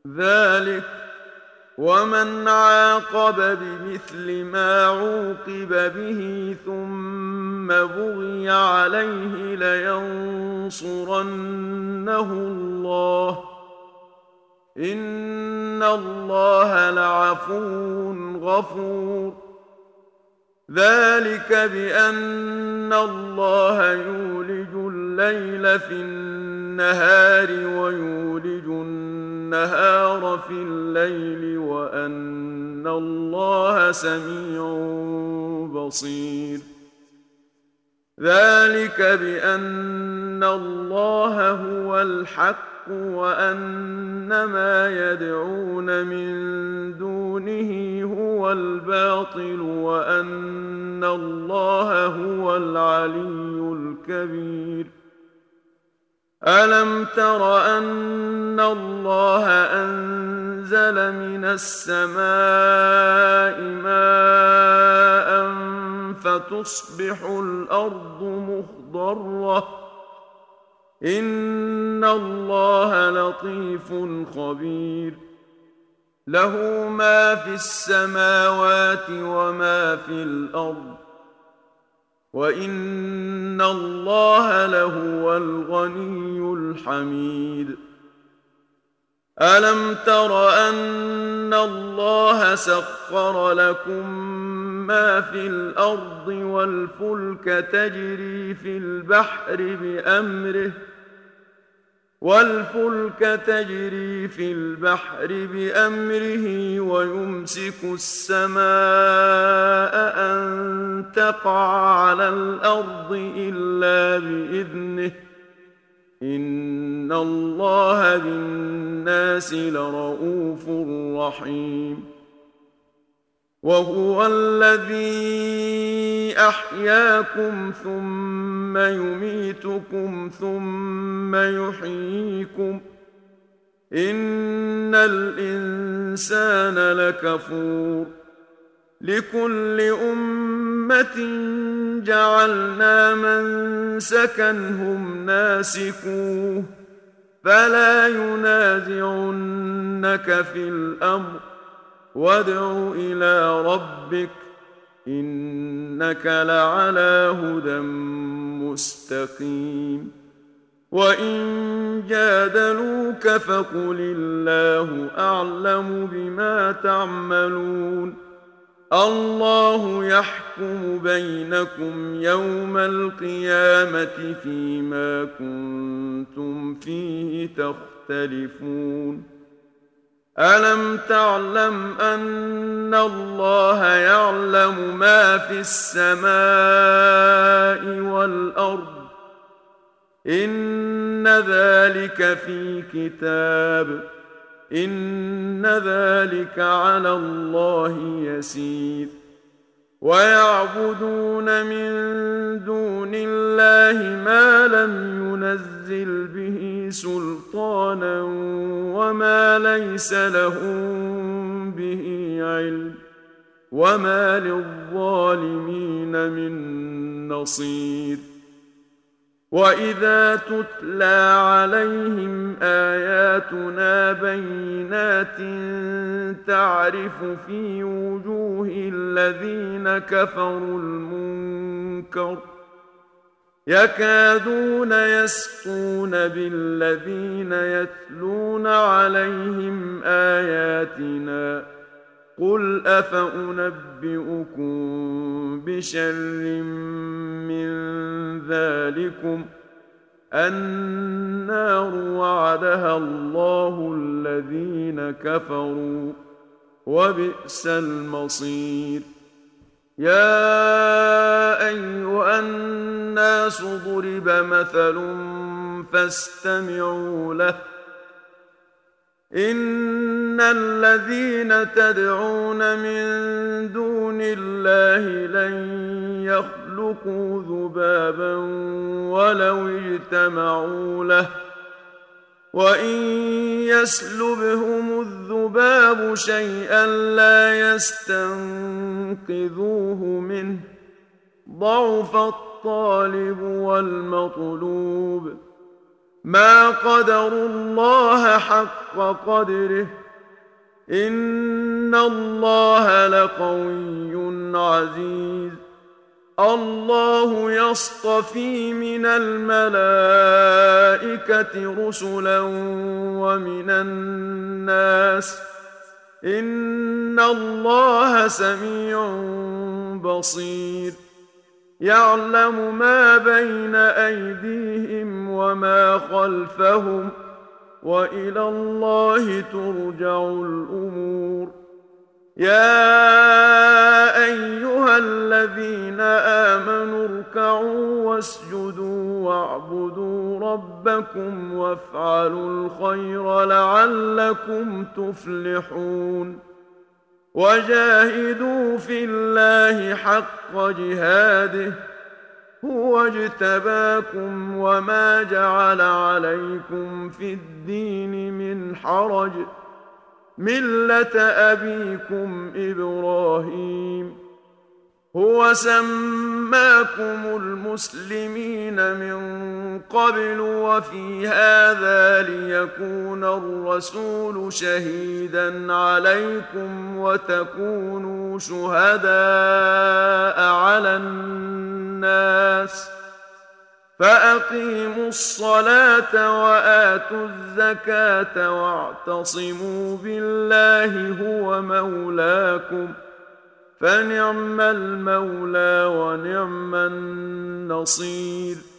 ذلك ومن عاقب بمثل ما عوقب به ثم بغي عليه لينصرنه الله إن الله لعفو غفور ذلك بأن الله يولج الليل في النهار ويولج النهار في الليل وأن الله سميع بصير ذلك بأن الله هو الحق وأن ما يدعون من دونه هو الباطل وأن الله هو العلي الكبير ألم تر أن الله أنزل من السماء ماء فتصبح الأرض مخضرة إن الله لطيف خبير له ما في السماوات وما في الأرض وإن الله لهو الغني الحميد ألم تر أن الله سخر لكم ما في الأرض والفلك تجري في البحر بأمره ويمسك السماء أن تقع على الأرض إلا بإذنه إن الله بالناس لرؤوف رحيم وهو الذي أحياكم ثم يميتكم ثم يحييكم إن الإنسان لكفور لكل أمة جعلنا منسكا هم ناسكوه فلا ينازعنك في الأمر وادع إلى ربك إنك لعلى هدى مستقيم وإن جادلوك فقل الله أعلم بما تعملون الله يحكم بينكم يوم القيامة فيما كنتم فيه تختلفون ألم تعلم أن الله يعلم ما في السماء والأرض إن ذلك في كتاب إن ذلك على الله يسير ويعبدون من دون الله ما لم ينزل به سلطانا وما ليس لهم به علم وما للظالمين من نصير وإذا تتلى عليهم آياتنا بينات تعرف في وجوه الذين كفروا المنكر يكادون يسطون بالذين يتلون عليهم آياتنا قل أفأنبئكم بشر من ذلكم النار وعدها الله الذين كفروا وبئس المصير يا أيها الناس ضرب مثل فاستمعوا له إن الذين تدعون من دون الله لن يخلقوا ذبابا ولو اجتمعوا له وإن يسلبهم الذباب شيئا لا يستنقذوه منه ضعف الطالب والمطلوب ما قدروا الله حق قدره إن الله لقوي عزيز الله يصطفي من الملائكة رسلا ومن الناس إن الله سميع بصير يعلم ما بين أيديهم وما خلفهم وإلى الله ترجع الأمور يا أيها الذين آمنوا اركعوا واسجدوا واعبدوا ربكم وافعلوا الخير لعلكم تفلحون وجاهدوا في الله حق جهاده هو اجتباكم وما جعل عليكم في الدين من حرج ملة أبيكم إبراهيم هو سماكم المسلمين من قبل وفي هذا ليكون الرسول شهيدا عليكم وتكونوا شهداء على الناس فأقيموا الصلاة وآتوا الزكاة واعتصموا بالله هو مولاكم فنعم المولى ونعم النصير